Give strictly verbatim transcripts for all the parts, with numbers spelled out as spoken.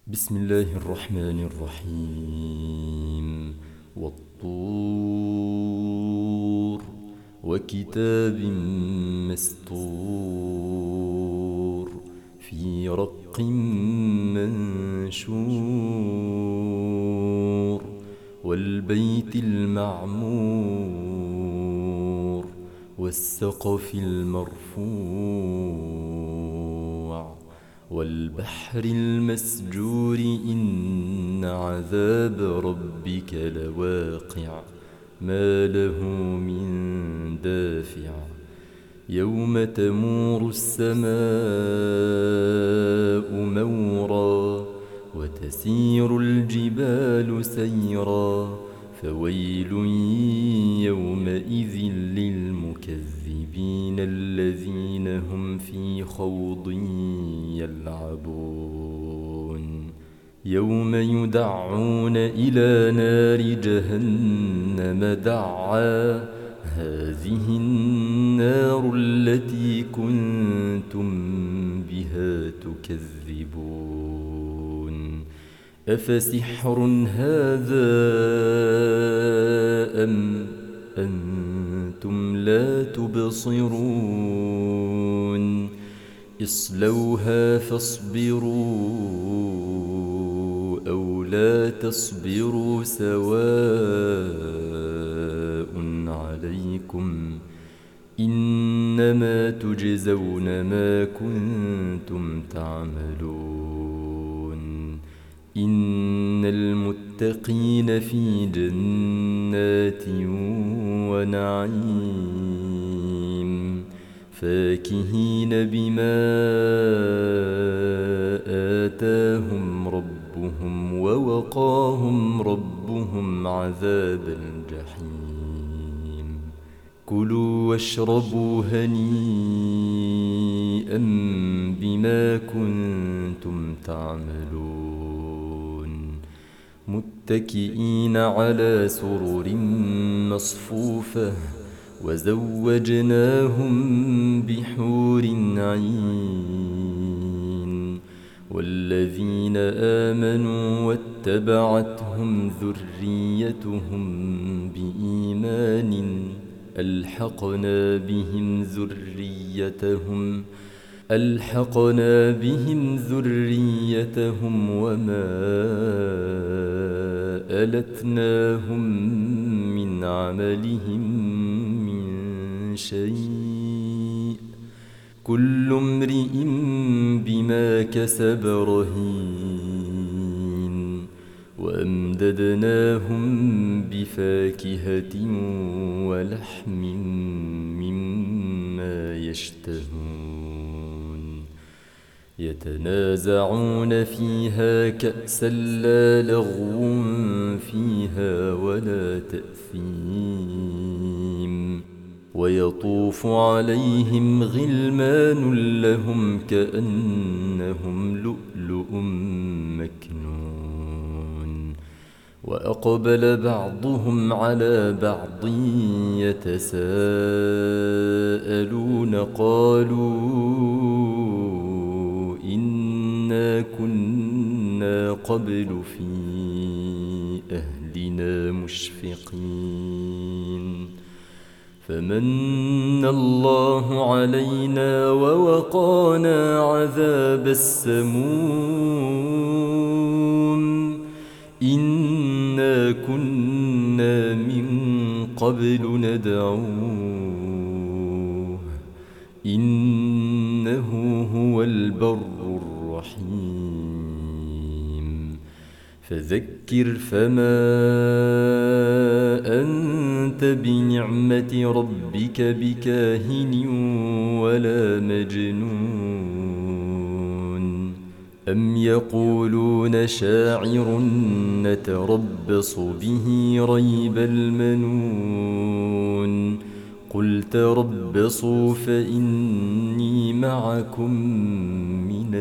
بسم الله الرحمن الرحيم والطور وكتاب مسطور في رق منشور والبيت المعمور والسقف المرفوع والبحر المسجور إن عذاب ربك لواقع ما له من دافع يوم تمور السماء مورا وتسير الجبال سيرا فويل يومئذ للمكذبين الذين هم في خوض يلعبون يوم يدعون إلى نار جهنم دعا هذه النار التي كنتم بها تكذبون أفسحر هذا أم أنتم لا تبصرون اصلوها فاصبروا أو لا تصبروا سواء عليكم إنما تجزون ما كنتم تعملون إن المتقين في جنات ونعيم فاكهين بما آتاهم ربهم ووقاهم ربهم عذاب الجحيم كلوا واشربوا هنيئا بما كنتم تعملون متكئين على سرر مصفوفة وزوجناهم بحور عين والذين آمنوا واتبعتهم ذريتهم بإيمان ألحقنا بهم ذريتهم ألحقنا بهم ذريتهم وما ألتناهم من عملهم من شيء كل امرئ بما كسب رهين وأمددناهم بفاكهة ولحم مما يشتهون يتنازعون فيها كأسا لا لغو فيها ولا تأثيم ويطوف عليهم غلمان لهم كأنهم لؤلؤ مكنون وأقبل بعضهم على بعض يتساءلون قالوا إنا كنا قبل في أهلنا مشفقين فمن الله علينا ووقانا عذاب السموم إنا كنا من قبل ندعوه إنه هو البر الرحيم فذكر فما أنت بنعمة ربك بكاهن ولا مجنون أم يقولون شاعر نتربص به ريب المنون قل تربصوا فإني معكم من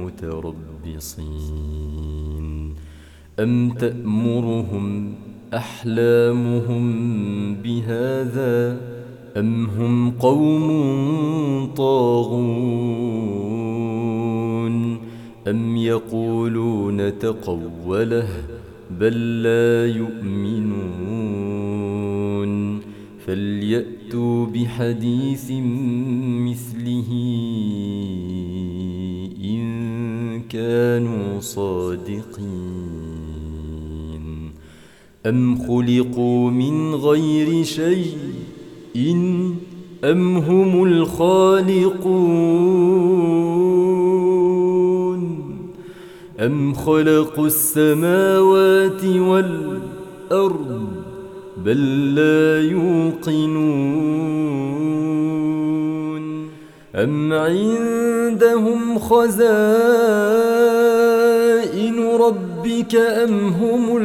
المتربصين أم تأمرهم أحلامهم بهذا أم هم قوم طاغون أم يقولون تقوله بل لا يؤمنون فليأتوا بحديث مثله إن كانوا صادقين أم خلقوا من غير شيء أم هم الخالقون أم خلقوا السماوات والأرض بل لا يوقنون أم عندهم خزائن ربك أم هم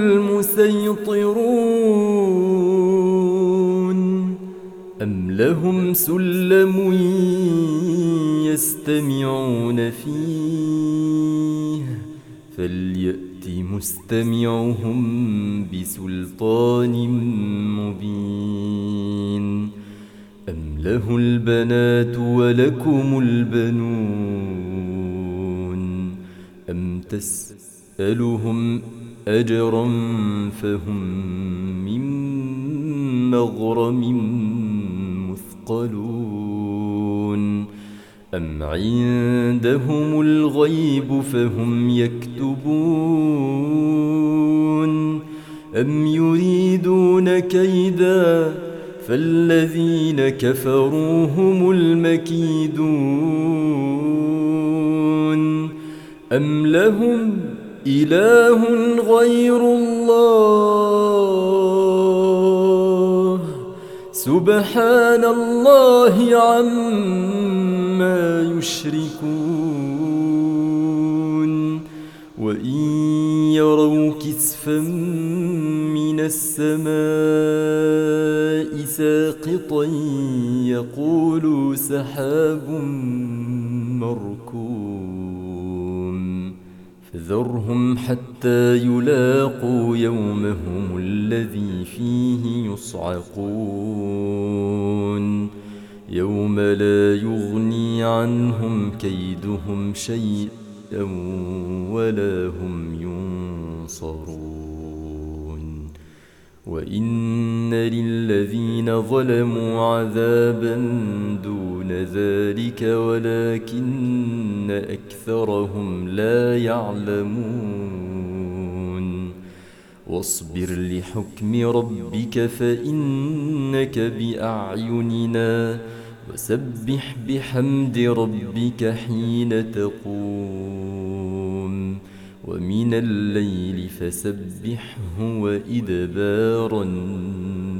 المسيطرون أم لهم سلم يستمعون فيه فليأت مستمعهم بسلطان مبين أم له البنات ولكم البنون أم تسألهم أجرا فهم من مغرم مثقلون أم عندهم الغيب فهم يكتبون أم يريدون كيدا فالذين كفروا هم المكيدون أم لهم إله غير الله سبحان الله عما يشركون وإن يروا كسفا من السماء ساقطا يقولوا سحاب مركوم فذرهم حتى يلاقوا يومهم الذي فيه يصعقون يوم لا يغني عنهم كيدهم شيئا ولا هم ينصرون وإن للذين ظلموا عذابا دون ذلك ولكن أكثرهم لا يعلمون واصبر لحكم ربك فإنك بأعيننا وسبح بحمد ربك حين تقوم ومن الليل فسبحه وإدبار النجوم